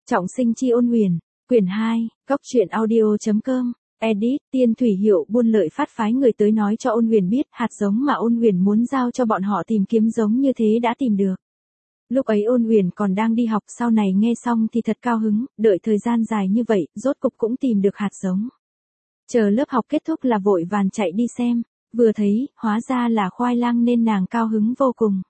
Trọng sinh chi ôn huyền, quyển 2, góc truyện audio.com, edit, Tiên Thủy Hiệu Buôn Lợi phát phái người tới nói cho ôn huyền biết hạt giống mà ôn huyền muốn giao cho bọn họ tìm kiếm giống như thế đã tìm được. Lúc ấy ôn huyền còn đang đi học, sau này nghe xong thì thật cao hứng, đợi thời gian dài như vậy, rốt cục cũng tìm được hạt giống. Chờ lớp học kết thúc là vội vàng chạy đi xem, vừa thấy, hóa ra là khoai lang nên nàng cao hứng vô cùng.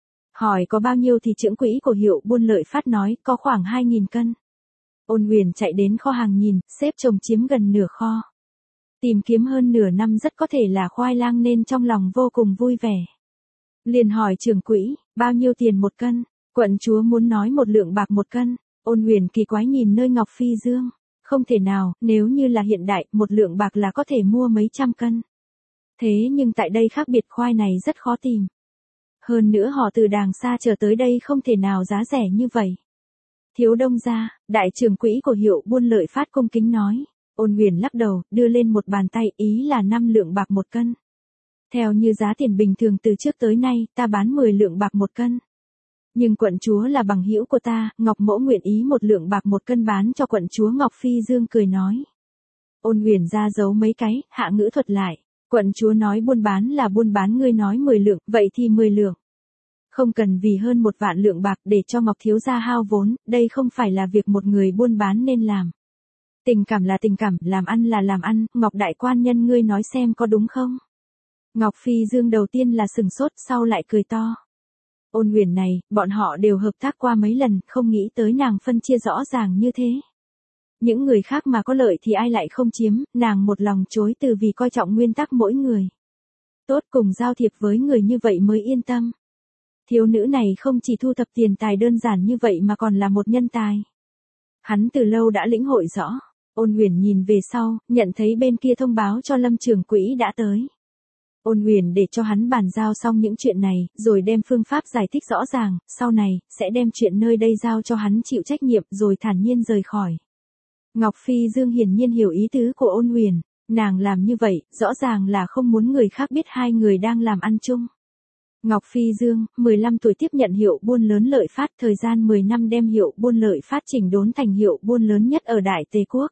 Hỏi có bao nhiêu thì trưởng quỹ của Hiệu Buôn Lợi phát nói có khoảng 2.000 cân. Ôn huyền chạy đến kho hàng nhìn, xếp chồng chiếm gần nửa kho. Tìm kiếm hơn nửa năm rất có thể là khoai lang nên trong lòng vô cùng vui vẻ. Liền hỏi trưởng quỹ, bao nhiêu tiền một cân? Quận chúa muốn nói 1 lượng bạc 1 cân. Ôn huyền kỳ quái nhìn nơi ngọc phi dương. Không thể nào, nếu như là hiện đại, 1 lượng bạc là có thể mua mấy trăm cân. Thế nhưng tại đây khác biệt, khoai này rất khó tìm. Hơn nữa họ từ đàng xa trở tới đây không thể nào giá rẻ như vậy. Thiếu đông gia, đại trưởng quỹ của Hiệu Buôn Lợi phát cung kính nói. Ôn huyền lắc đầu, đưa lên một bàn tay, ý là 5 lượng bạc 1 cân. Theo như giá tiền bình thường từ trước tới nay, ta bán 10 lượng bạc 1 cân. Nhưng quận chúa là bằng hữu của ta, Ngọc Mỗ nguyện ý 1 lượng bạc 1 cân bán cho quận chúa. Ngọc Phi Dương cười nói. Ôn huyền ra giấu mấy cái, hạ ngữ thuật lại. Quận chúa nói buôn bán là buôn bán, ngươi nói 10 lượng, vậy thì 10 lượng. Không cần vì hơn 1 vạn lượng bạc để cho Ngọc thiếu gia hao vốn, đây không phải là việc một người buôn bán nên làm. Tình cảm là tình cảm, làm ăn là làm ăn, Ngọc đại quan nhân ngươi nói xem có đúng không? Ngọc Phi Dương đầu tiên là sừng sốt, sau lại cười to. Ôn huyền này, bọn họ đều hợp tác qua mấy lần, không nghĩ tới nàng phân chia rõ ràng như thế. Những người khác mà có lợi thì ai lại không chiếm, nàng một lòng chối từ vì coi trọng nguyên tắc mỗi người. Tốt, cùng giao thiệp với người như vậy mới yên tâm. Thiếu nữ này không chỉ thu thập tiền tài đơn giản như vậy mà còn là một nhân tài. Hắn từ lâu đã lĩnh hội rõ. Ôn huyền nhìn về sau, nhận thấy bên kia thông báo cho Lâm trưởng quỹ đã tới. Ôn huyền để cho hắn bàn giao xong những chuyện này, rồi đem phương pháp giải thích rõ ràng, sau này, sẽ đem chuyện nơi đây giao cho hắn chịu trách nhiệm rồi thản nhiên rời khỏi. Ngọc Phi Dương hiển nhiên hiểu ý tứ của ôn huyền, nàng làm như vậy, rõ ràng là không muốn người khác biết hai người đang làm ăn chung. Ngọc Phi Dương, 15 tuổi tiếp nhận Hiệu Buôn lớn Lợi phát, thời gian 10 năm đem Hiệu Buôn Lợi phát chỉnh đốn thành hiệu buôn lớn nhất ở Đại Tề Quốc.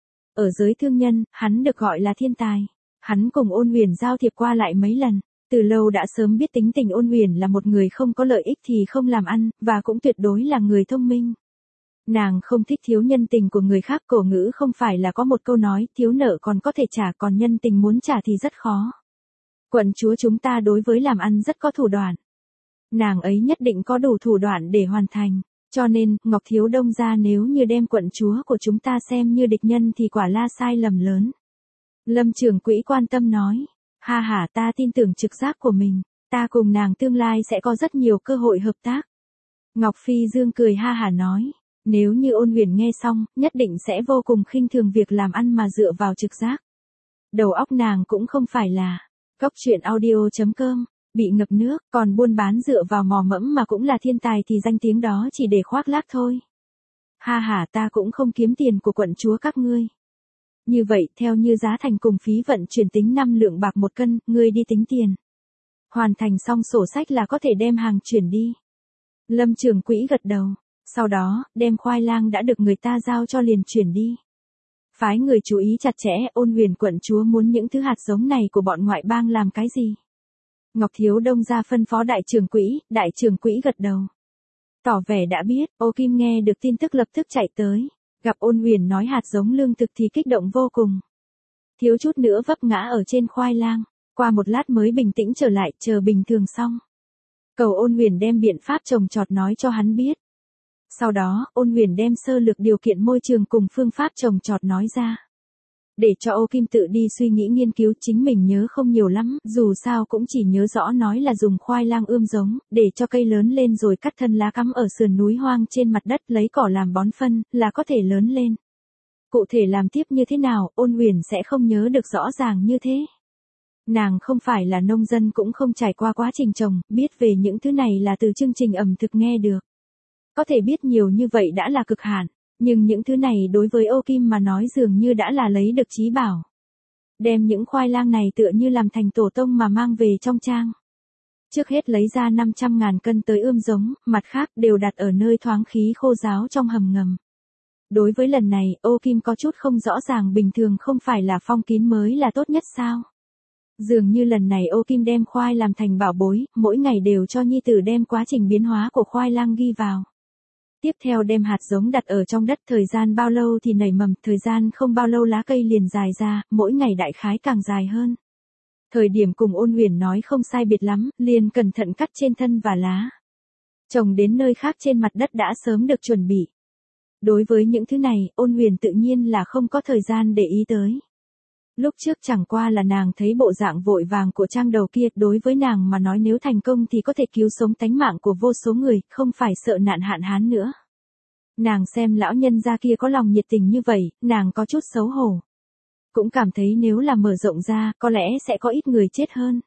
Ở giới thương nhân, hắn được gọi là thiên tài. Hắn cùng ôn huyền giao thiệp qua lại mấy lần, từ lâu đã sớm biết tính tình ôn huyền là một người không có lợi ích thì không làm ăn, và cũng tuyệt đối là người thông minh. Nàng không thích thiếu nhân tình của người khác, cổ ngữ không phải là có một câu nói, thiếu nợ còn có thể trả, còn nhân tình muốn trả thì rất khó. Quận chúa chúng ta đối với làm ăn rất có thủ đoạn. Nàng ấy nhất định có đủ thủ đoạn để hoàn thành, cho nên, Ngọc thiếu đông gia nếu như đem quận chúa của chúng ta xem như địch nhân thì quả là sai lầm lớn. Lâm trưởng quỹ quan tâm nói, ha ha, ta tin tưởng trực giác của mình, ta cùng nàng tương lai sẽ có rất nhiều cơ hội hợp tác. Ngọc Phi Dương cười ha hả nói, nếu như ôn huyền nghe xong, nhất định sẽ vô cùng khinh thường việc làm ăn mà dựa vào trực giác. Đầu óc nàng cũng không phải là, góc truyện audio.com, bị ngập nước, còn buôn bán dựa vào mò mẫm mà cũng là thiên tài thì danh tiếng đó chỉ để khoác lác thôi. Ha ha, ta cũng không kiếm tiền của quận chúa các ngươi. Như vậy, theo như giá thành cùng phí vận chuyển tính 5 lượng bạc 1 cân, ngươi đi tính tiền. Hoàn thành xong sổ sách là có thể đem hàng chuyển đi. Lâm trưởng quỹ gật đầu, sau đó, đem khoai lang đã được người ta giao cho liền chuyển đi. Phái người chú ý chặt chẽ, ôn huyền quận chúa muốn những thứ hạt giống này của bọn ngoại bang làm cái gì? Ngọc thiếu đông gia phân phó đại trưởng quỹ gật đầu. Tỏ vẻ đã biết, Ô Kim nghe được tin tức lập tức chạy tới. Gặp ôn huyền nói hạt giống lương thực thì kích động vô cùng. Thiếu chút nữa vấp ngã ở trên khoai lang, qua một lát mới bình tĩnh trở lại, chờ bình thường xong. Cầu ôn huyền đem biện pháp trồng trọt nói cho hắn biết. Sau đó, ôn huyền đem sơ lược điều kiện môi trường cùng phương pháp trồng trọt nói ra. Để cho Ô Kim tự đi suy nghĩ nghiên cứu, chính mình nhớ không nhiều lắm, dù sao cũng chỉ nhớ rõ nói là dùng khoai lang ươm giống, để cho cây lớn lên rồi cắt thân lá cắm ở sườn núi hoang trên mặt đất lấy cỏ làm bón phân, là có thể lớn lên. Cụ thể làm tiếp như thế nào, ôn huyền sẽ không nhớ được rõ ràng như thế. Nàng không phải là nông dân cũng không trải qua quá trình trồng, biết về những thứ này là từ chương trình ẩm thực nghe được. Có thể biết nhiều như vậy đã là cực hạn. Nhưng những thứ này đối với Ô Kim mà nói dường như đã là lấy được trí bảo. Đem những khoai lang này tựa như làm thành tổ tông mà mang về trong trang. Trước hết lấy ra 500.000 cân tới ươm giống, mặt khác đều đặt ở nơi thoáng khí khô ráo trong hầm ngầm. Đối với lần này, Ô Kim có chút không rõ ràng, bình thường không phải là Phong Kín mới là tốt nhất sao? Dường như lần này Ô Kim đem khoai làm thành bảo bối, mỗi ngày đều cho nhi tử đem quá trình biến hóa của khoai lang ghi vào. Tiếp theo đem hạt giống đặt ở trong đất, thời gian bao lâu thì nảy mầm, thời gian không bao lâu lá cây liền dài ra, mỗi ngày đại khái càng dài hơn. Thời điểm cùng Ôn Huyền nói không sai biệt lắm, liền cẩn thận cắt trên thân và lá. Trồng đến nơi khác trên mặt đất đã sớm được chuẩn bị. Đối với những thứ này, Ôn Huyền tự nhiên là không có thời gian để ý tới. Lúc trước chẳng qua là nàng thấy bộ dạng vội vàng của trang đầu kia, đối với nàng mà nói nếu thành công thì có thể cứu sống tánh mạng của vô số người, không phải sợ nạn hạn hán nữa. Nàng xem lão nhân gia kia có lòng nhiệt tình như vậy, nàng có chút xấu hổ. Cũng cảm thấy nếu là mở rộng ra, có lẽ sẽ có ít người chết hơn.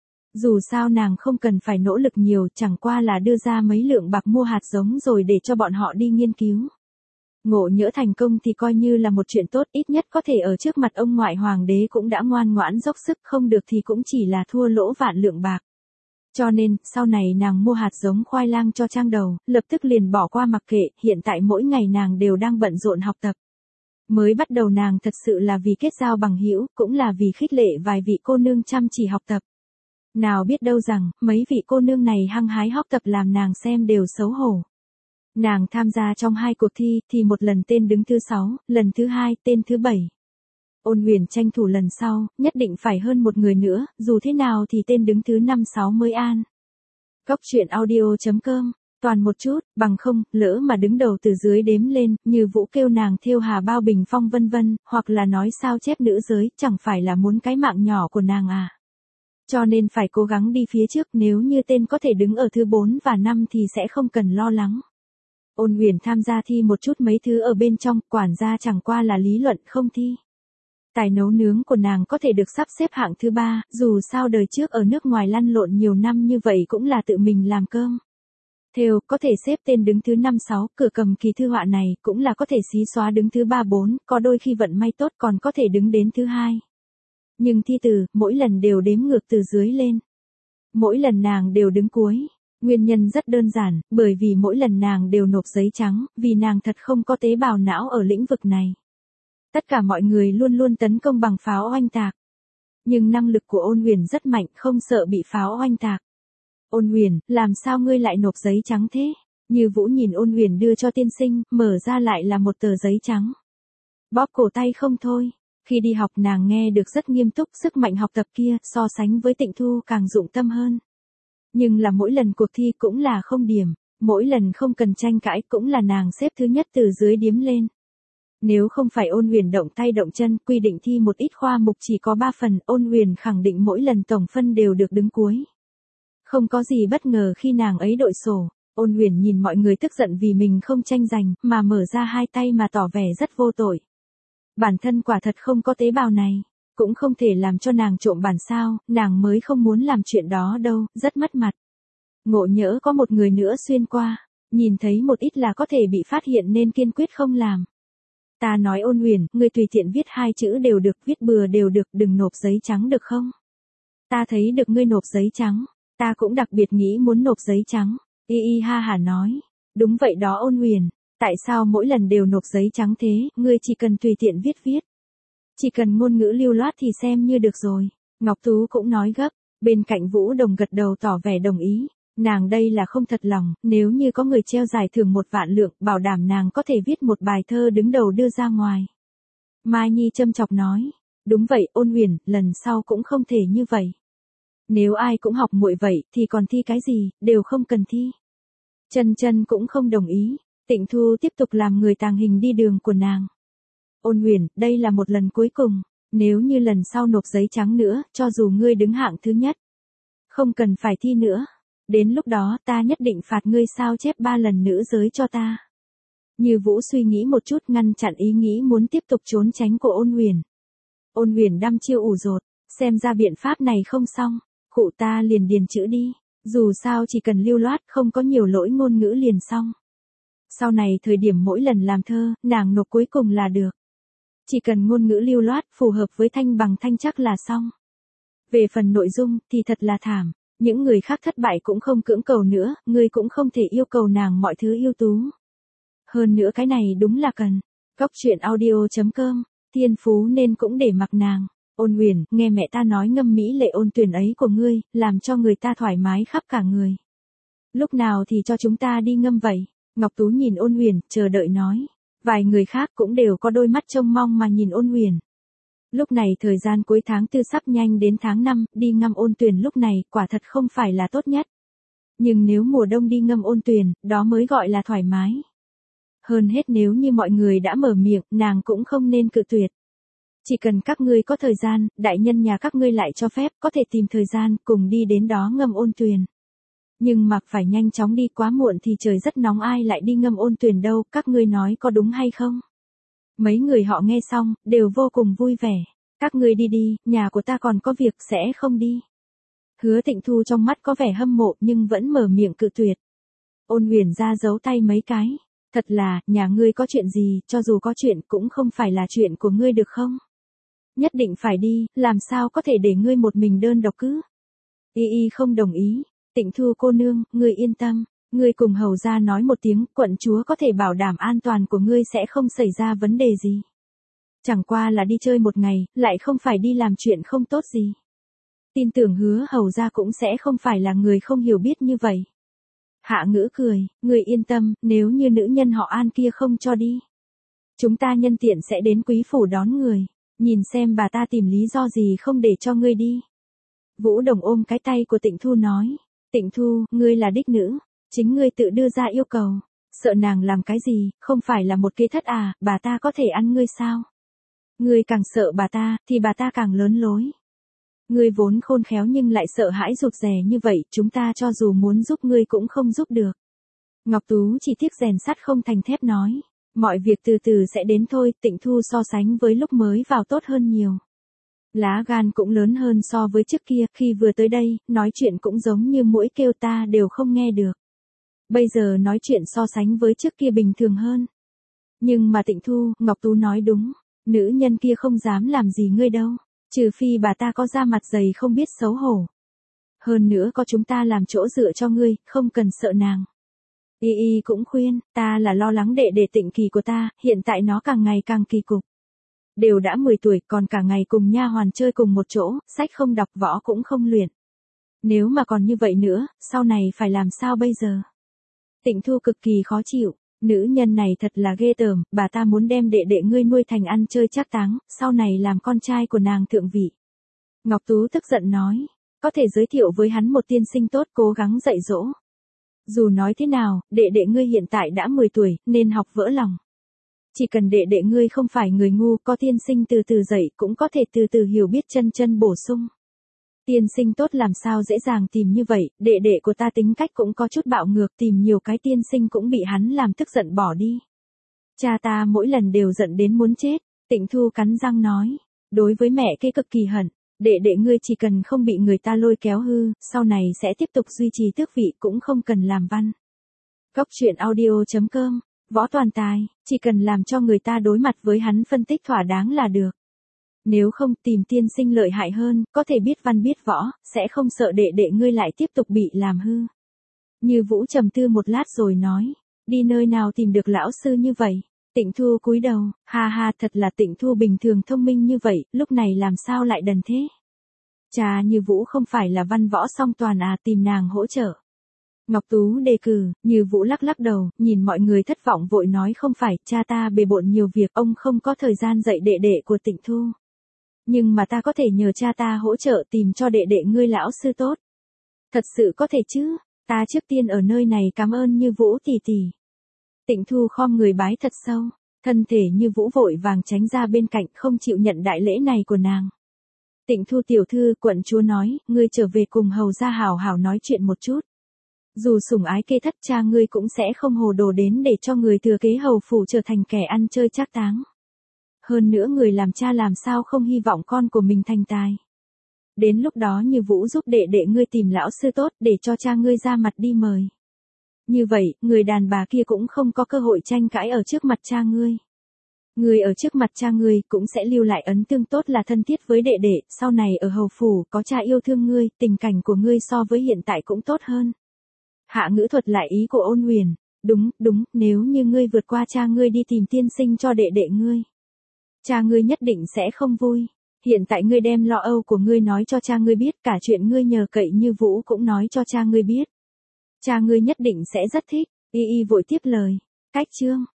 Dù sao nàng không cần phải nỗ lực nhiều, chẳng qua là đưa ra mấy lượng bạc mua hạt giống rồi để cho bọn họ đi nghiên cứu. Ngộ nhỡ thành công thì coi như là một chuyện tốt, ít nhất có thể ở trước mặt ông ngoại hoàng đế cũng đã ngoan ngoãn dốc sức, không được thì cũng chỉ là thua lỗ vạn lượng bạc. Cho nên, sau này nàng mua hạt giống khoai lang cho trang đầu, lập tức liền bỏ qua mặc kệ, hiện tại mỗi ngày nàng đều đang bận rộn học tập. Mới bắt đầu nàng thật sự là vì kết giao bằng hữu, cũng là vì khích lệ vài vị cô nương chăm chỉ học tập. Nào biết đâu rằng, mấy vị cô nương này hăng hái học tập làm nàng xem đều xấu hổ. Nàng tham gia trong 2 cuộc thi, thì một lần tên đứng thứ 6, lần thứ 2 tên thứ 7. Ôn Huyền tranh thủ lần sau, nhất định phải hơn một người nữa, dù thế nào thì tên đứng thứ 5-6 mới an. Góc truyện audio.com, toàn một chút, bằng không, lỡ mà đứng đầu từ dưới đếm lên, như Vũ kêu nàng thêu Hà Bao Bình Phong vân vân, hoặc là nói sao chép nữ giới, chẳng phải là muốn cái mạng nhỏ của nàng à. Cho nên phải cố gắng đi phía trước, nếu như tên có thể đứng ở thứ 4 và 5 thì sẽ không cần lo lắng. Ôn Huyền tham gia thi một chút mấy thứ ở bên trong, quản gia chẳng qua là lý luận không thi. Tài nấu nướng của nàng có thể được sắp xếp hạng thứ 3, dù sao đời trước ở nước ngoài lăn lộn nhiều năm như vậy cũng là tự mình làm cơm. Thêu, có thể xếp tên đứng thứ 5-6, cửa cầm kỳ thư họa này, cũng là có thể xí xóa đứng thứ 3-4, có đôi khi vận may tốt còn có thể đứng đến thứ 2. Nhưng thi từ, mỗi lần đều đếm ngược từ dưới lên. Mỗi lần nàng đều đứng cuối. Nguyên nhân rất đơn giản, bởi vì mỗi lần nàng đều nộp giấy trắng, vì nàng thật không có tế bào não ở lĩnh vực này. Tất cả mọi người luôn luôn tấn công bằng pháo oanh tạc. Nhưng năng lực của Ôn Huyền rất mạnh, không sợ bị pháo oanh tạc. Ôn Huyền, làm sao ngươi lại nộp giấy trắng thế? Như Vũ nhìn Ôn Huyền đưa cho tiên sinh, mở ra lại là một tờ giấy trắng. Bóp cổ tay không thôi. Khi đi học nàng nghe được rất nghiêm túc, sức mạnh học tập kia, so sánh với Tịnh Thu càng dụng tâm hơn. Nhưng là mỗi lần cuộc thi cũng là không điểm, mỗi lần không cần tranh cãi cũng là nàng xếp thứ nhất từ dưới điếm lên. Nếu không phải Ôn Huyền động tay động chân, quy định thi một ít khoa mục chỉ có 3 phần, Ôn Huyền khẳng định mỗi lần tổng phân đều được đứng cuối. Không có gì bất ngờ khi nàng ấy đội sổ, Ôn Huyền nhìn mọi người tức giận vì mình không tranh giành, mà mở ra 2 tay mà tỏ vẻ rất vô tội. Bản thân quả thật không có tế bào này, cũng không thể làm cho nàng trộm bản sao, nàng mới không muốn làm chuyện đó đâu, rất mất mặt. Ngộ nhỡ có một người nữa xuyên qua, nhìn thấy một ít là có thể bị phát hiện nên kiên quyết không làm. Ta nói Ôn Huyền, ngươi tùy tiện viết 2 chữ đều được, viết bừa đều được, đừng nộp giấy trắng được không? Ta thấy được ngươi nộp giấy trắng, ta cũng đặc biệt nghĩ muốn nộp giấy trắng. Y y ha hả nói, đúng vậy đó Ôn Huyền, tại sao mỗi lần đều nộp giấy trắng thế, ngươi chỉ cần tùy tiện viết. Chỉ cần ngôn ngữ lưu loát thì xem như được rồi. Ngọc Tú cũng nói gấp, bên cạnh Vũ Đồng gật đầu tỏ vẻ đồng ý. Nàng đây là không thật lòng, nếu như có người treo giải thưởng 1 vạn lượng, bảo đảm nàng có thể viết một bài thơ đứng đầu đưa ra ngoài. Mai Nhi châm chọc nói, đúng vậy Ôn Huyền, lần sau cũng không thể như vậy. Nếu ai cũng học muội vậy, thì còn thi cái gì, đều không cần thi. Chân Chân cũng không đồng ý, Tịnh Thu tiếp tục làm người tàng hình đi đường của nàng. Ôn Huyền, đây là một lần cuối cùng, nếu như lần sau nộp giấy trắng nữa, cho dù ngươi đứng hạng thứ nhất, không cần phải thi nữa. Đến lúc đó ta nhất định phạt ngươi sao chép 3 lần nữ giới cho ta. Như Vũ suy nghĩ một chút ngăn chặn ý nghĩ muốn tiếp tục trốn tránh của Ôn Huyền. Ôn Huyền đăm chiêu ủ rột, xem ra biện pháp này không xong, khụ ta liền điền chữ đi, dù sao chỉ cần lưu loát không có nhiều lỗi ngôn ngữ liền xong. Sau này thời điểm mỗi lần làm thơ, nàng nộp cuối cùng là được. Chỉ cần ngôn ngữ lưu loát, phù hợp với thanh bằng thanh chắc là xong. Về phần nội dung, thì thật là thảm. Những người khác thất bại cũng không cưỡng cầu nữa, ngươi cũng không thể yêu cầu nàng mọi thứ ưu tú. Hơn nữa cái này đúng là cần. Cóc truyện audio.com, thiên phú nên cũng để mặc nàng. Ôn Huyền, nghe mẹ ta nói ngâm mỹ lệ ôn tuyển ấy của ngươi, làm cho người ta thoải mái khắp cả người. Lúc nào thì cho chúng ta đi ngâm vậy? Ngọc Tú nhìn Ôn Huyền, chờ đợi nói. Vài người khác cũng đều có đôi mắt trông mong mà nhìn Ôn Huyền. Lúc này thời gian cuối tháng 4 sắp nhanh đến tháng 5, đi ngâm ôn tuyển lúc này quả thật không phải là tốt nhất. Nhưng nếu mùa đông đi ngâm ôn tuyển, đó mới gọi là thoải mái. Hơn hết nếu như mọi người đã mở miệng, nàng cũng không nên cự tuyệt. Chỉ cần các ngươi có thời gian, đại nhân nhà các ngươi lại cho phép, có thể tìm thời gian, cùng đi đến đó ngâm ôn tuyển. Nhưng mặc phải nhanh chóng đi, quá muộn thì trời rất nóng, ai lại đi ngâm ôn tuyển đâu, các ngươi nói có đúng hay không? Mấy người họ nghe xong, đều vô cùng vui vẻ. Các ngươi đi đi, nhà của ta còn có việc sẽ không đi. Hứa Tịnh Thu trong mắt có vẻ hâm mộ nhưng vẫn mở miệng cự tuyệt. Ôn Huyền ra giấu tay mấy cái. Thật là, nhà ngươi có chuyện gì, cho dù có chuyện cũng không phải là chuyện của ngươi được không? Nhất định phải đi, làm sao có thể để ngươi một mình đơn độc cứ? Y không đồng ý. Tịnh Thu cô nương, ngươi yên tâm. Ngươi cùng hầu ra nói một tiếng, quận chúa có thể bảo đảm an toàn của ngươi sẽ không xảy ra vấn đề gì. Chẳng qua là đi chơi một ngày, lại không phải đi làm chuyện không tốt gì. Tin tưởng Hứa hầu ra cũng sẽ không phải là người không hiểu biết như vậy. Hạ Ngữ cười, ngươi yên tâm, nếu như nữ nhân họ An kia không cho đi. Chúng ta nhân tiện sẽ đến quý phủ đón người, nhìn xem bà ta tìm lý do gì không để cho ngươi đi. Vũ Đồng ôm cái tay của Tịnh Thu nói, Tịnh Thu, ngươi là đích nữ, chính ngươi tự đưa ra yêu cầu, sợ nàng làm cái gì, không phải là một kế thất à, bà ta có thể ăn ngươi sao? Ngươi càng sợ bà ta, thì bà ta càng lớn lối. Ngươi vốn khôn khéo nhưng lại sợ hãi rụt rè như vậy, chúng ta cho dù muốn giúp ngươi cũng không giúp được. Ngọc Tú chỉ tiếc rèn sắt không thành thép nói, mọi việc từ từ sẽ đến thôi, Tịnh Thu so sánh với lúc mới vào tốt hơn nhiều. Lá gan cũng lớn hơn so với trước kia, khi vừa tới đây, nói chuyện cũng giống như mũi kêu ta đều không nghe được. Bây giờ nói chuyện so sánh với trước kia bình thường hơn. Nhưng mà Tịnh Thu, Ngọc Tú nói đúng, nữ nhân kia không dám làm gì ngươi đâu, trừ phi bà ta có da mặt dày không biết xấu hổ. Hơn nữa có chúng ta làm chỗ dựa cho ngươi, không cần sợ nàng. Y cũng khuyên, ta là lo lắng đệ đệ Tịnh Kỳ của ta, hiện tại nó càng ngày càng kỳ cục. Đều đã 10 tuổi còn cả ngày cùng nha hoàn chơi cùng một chỗ, sách không đọc võ cũng không luyện. Nếu mà còn như vậy nữa, sau này phải làm sao bây giờ? Tịnh Thu cực kỳ khó chịu, nữ nhân này thật là ghê tởm, bà ta muốn đem đệ đệ ngươi nuôi thành ăn chơi trác táng, sau này làm con trai của nàng thượng vị. Ngọc Tú tức giận nói, có thể giới thiệu với hắn một tiên sinh tốt cố gắng dạy dỗ. Dù nói thế nào, đệ đệ ngươi hiện tại đã 10 tuổi, nên học vỡ lòng. Chỉ cần đệ đệ ngươi không phải người ngu, có tiên sinh từ từ dạy cũng có thể từ từ hiểu biết chân bổ sung. Tiên sinh tốt làm sao dễ dàng tìm như vậy, đệ đệ của ta tính cách cũng có chút bạo ngược, tìm nhiều cái tiên sinh cũng bị hắn làm tức giận bỏ đi. Cha ta mỗi lần đều giận đến muốn chết, Tịnh Thu cắn răng nói, đối với mẹ kia cực kỳ hận, đệ đệ ngươi chỉ cần không bị người ta lôi kéo hư, sau này sẽ tiếp tục duy trì tước vị cũng không cần làm văn. Cóc truyện audio.com, võ toàn tài, chỉ cần làm cho người ta đối mặt với hắn phân tích thỏa đáng là được. Nếu không tìm tiên sinh lợi hại hơn, có thể biết văn biết võ, sẽ không sợ đệ đệ ngươi lại tiếp tục bị làm hư. Như Vũ trầm tư một lát rồi nói, đi nơi nào tìm được lão sư như vậy? Tịnh Thu cúi đầu, ha ha, thật là Tịnh Thu bình thường thông minh như vậy, lúc này làm sao lại đần thế? Cha Như Vũ không phải là văn võ song toàn à, tìm nàng hỗ trợ. Ngọc Tú đề cử, Như Vũ lắc lắc đầu, nhìn mọi người thất vọng vội nói không phải, cha ta bề bộn nhiều việc, ông không có thời gian dạy đệ đệ của Tịnh Thu. Nhưng mà ta có thể nhờ cha ta hỗ trợ tìm cho đệ đệ ngươi lão sư tốt. Thật sự có thể chứ, ta trước tiên ở nơi này cảm ơn Như Vũ tỷ tỷ. Tịnh Thu khom người bái thật sâu, thân thể Như Vũ vội vàng tránh ra bên cạnh không chịu nhận đại lễ này của nàng. Tịnh Thu tiểu thư, quận chúa nói, ngươi trở về cùng hầu gia hảo hảo nói chuyện một chút. Dù sủng ái kê thất, cha ngươi cũng sẽ không hồ đồ đến để cho người thừa kế hầu phủ trở thành kẻ ăn chơi trác táng. Hơn nữa người làm cha làm sao không hy vọng con của mình thành tài. Đến lúc đó Như Vũ giúp đệ đệ ngươi tìm lão sư tốt để cho cha ngươi ra mặt đi mời. Như vậy, người đàn bà kia cũng không có cơ hội tranh cãi ở trước mặt cha ngươi. Ngươi ở trước mặt cha ngươi cũng sẽ lưu lại ấn tượng tốt là thân thiết với đệ đệ, sau này ở hầu phủ có cha yêu thương ngươi, tình cảnh của ngươi so với hiện tại cũng tốt hơn. Hạ Ngữ thuật lại ý của Ôn Huyền, Đúng, nếu như ngươi vượt qua cha ngươi đi tìm tiên sinh cho đệ đệ ngươi. Cha ngươi nhất định sẽ không vui. Hiện tại ngươi đem lo âu của ngươi nói cho cha ngươi biết, cả chuyện ngươi nhờ cậy Như Vũ cũng nói cho cha ngươi biết. Cha ngươi nhất định sẽ rất thích, Y Y vội tiếp lời. Cách chương